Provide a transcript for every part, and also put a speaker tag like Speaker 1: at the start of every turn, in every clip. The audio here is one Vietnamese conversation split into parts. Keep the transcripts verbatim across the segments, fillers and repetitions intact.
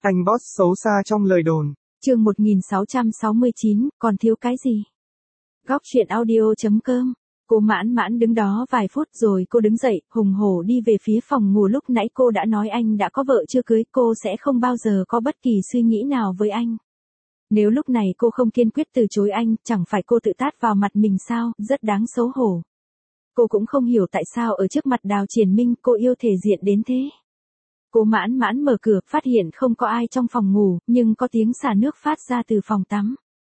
Speaker 1: Anh boss xấu xa trong lời đồn.
Speaker 2: Chương một nghìn sáu trăm sáu mươi chín, còn thiếu cái gì? Góc truyện audio chấm com. Cô mãn mãn đứng đó vài phút rồi cô đứng dậy, hùng hổ đi về phía phòng ngủ. Lúc nãy cô đã nói anh đã có vợ chưa cưới, cô sẽ không bao giờ có bất kỳ suy nghĩ nào với anh. Nếu lúc này cô không kiên quyết từ chối anh, chẳng phải cô tự tát vào mặt mình sao, rất đáng xấu hổ. Cô cũng không hiểu tại sao ở trước mặt Đào Triển Minh cô yêu thể diện đến thế. Cô mãn mãn mở cửa, phát hiện không có ai trong phòng ngủ, nhưng có tiếng xả nước phát ra từ phòng tắm.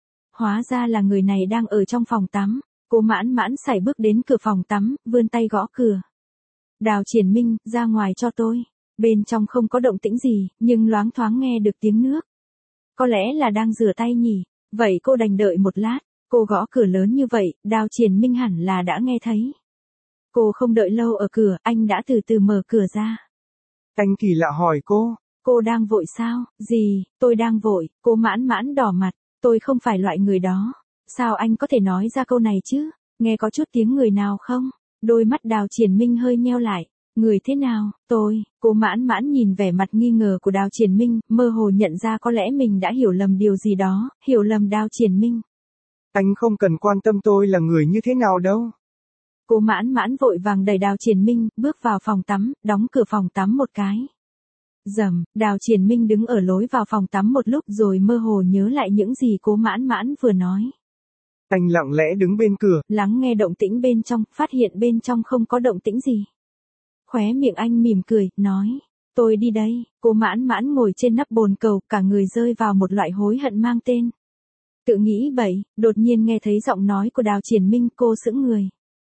Speaker 2: Hóa ra là người này đang ở trong phòng tắm. Cô mãn mãn sải bước đến cửa phòng tắm, vươn tay gõ cửa. Đào Triển Minh, ra ngoài cho tôi. Bên trong không có động tĩnh gì, nhưng loáng thoáng nghe được tiếng nước. Có lẽ là đang rửa tay nhỉ, vậy cô đành đợi một lát. Cô gõ cửa lớn như vậy, Đào Triển Minh hẳn là đã nghe thấy. Cô không đợi lâu ở cửa, anh đã từ từ mở cửa ra.
Speaker 1: Anh kỳ lạ hỏi cô.
Speaker 2: Cô đang vội sao? Gì, tôi đang vội. Cô mãn mãn đỏ mặt, tôi không phải loại người đó. Sao anh có thể nói ra câu này chứ? Nghe có chút tiếng người nào không? Đôi mắt Đào Triển Minh hơi nheo lại. Người thế nào? Tôi. Cô mãn mãn nhìn vẻ mặt nghi ngờ của Đào Triển Minh, mơ hồ nhận ra có lẽ mình đã hiểu lầm điều gì đó, hiểu lầm Đào Triển Minh.
Speaker 1: Anh không cần quan tâm tôi là người như thế nào đâu.
Speaker 2: Cô mãn mãn vội vàng đẩy Đào Triển Minh, bước vào phòng tắm, đóng cửa phòng tắm một cái. Rầm, Đào Triển Minh đứng ở lối vào phòng tắm một lúc rồi mơ hồ nhớ lại những gì cô mãn mãn vừa nói.
Speaker 1: Anh lặng lẽ đứng bên cửa,
Speaker 2: lắng nghe động tĩnh bên trong, phát hiện bên trong không có động tĩnh gì. Khóe miệng anh mỉm cười, nói, tôi đi đây. Cô mãn mãn ngồi trên nắp bồn cầu, cả người rơi vào một loại hối hận mang tên. Tự nghĩ bậy, đột nhiên nghe thấy giọng nói của Đào Triển Minh, cô sững người.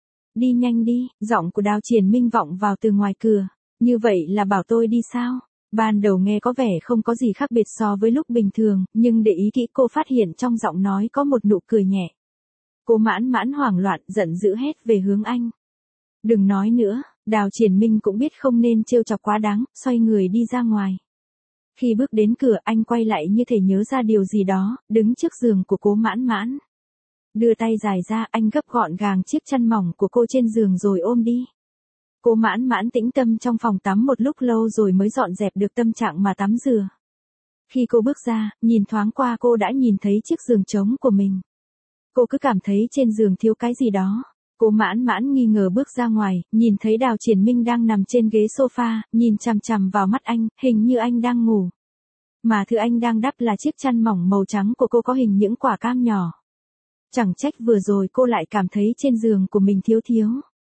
Speaker 2: Đi nhanh đi, giọng của Đào Triển Minh vọng vào từ ngoài cửa. Như vậy là bảo tôi đi sao? Ban đầu nghe có vẻ không có gì khác biệt so với lúc bình thường, nhưng để ý kỹ cô phát hiện trong giọng nói có một nụ cười nhẹ. Cô mãn mãn hoảng loạn, giận dữ hét về hướng anh. Đừng nói nữa, Đào Triển Minh cũng biết không nên trêu chọc quá đáng, xoay người đi ra ngoài. Khi bước đến cửa, anh quay lại như thể nhớ ra điều gì đó, đứng trước giường của cô mãn mãn. Đưa tay dài ra, anh gấp gọn gàng chiếc chăn mỏng của cô trên giường rồi ôm đi. Cô mãn mãn tĩnh tâm trong phòng tắm một lúc lâu rồi mới dọn dẹp được tâm trạng mà tắm rửa. Khi cô bước ra, nhìn thoáng qua cô đã nhìn thấy chiếc giường trống của mình. Cô cứ cảm thấy trên giường thiếu cái gì đó. Cô mãn mãn nghi ngờ bước ra ngoài, nhìn thấy Đào Triển Minh đang nằm trên ghế sofa, nhìn chằm chằm vào mắt anh, hình như anh đang ngủ. Mà thứ anh đang đắp là chiếc chăn mỏng màu trắng của cô có hình những quả cam nhỏ. Chẳng trách vừa rồi cô lại cảm thấy trên giường của mình thiếu thiếu.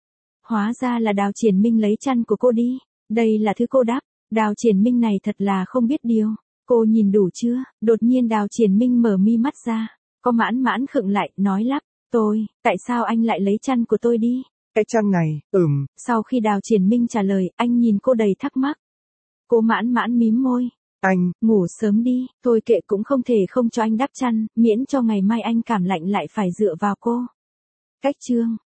Speaker 2: Hóa ra là Đào Triển Minh lấy chăn của cô đi. Đây là thứ cô đắp. Đào Triển Minh này thật là không biết điều. Cô nhìn đủ chưa? Đột nhiên Đào Triển Minh mở mi mắt ra. Cô mãn mãn khựng lại, nói lắp. Tôi, tại sao anh lại lấy chăn của tôi đi?
Speaker 1: Cái chăn này, ừm.
Speaker 2: Sau khi Đào Triển Minh trả lời, anh nhìn cô đầy thắc mắc. Cô mãn mãn mím môi.
Speaker 1: Anh,
Speaker 2: ngủ sớm đi, thôi kệ cũng không thể không cho anh đắp chăn, miễn cho ngày mai anh cảm lạnh lại phải dựa vào cô. Cách chương.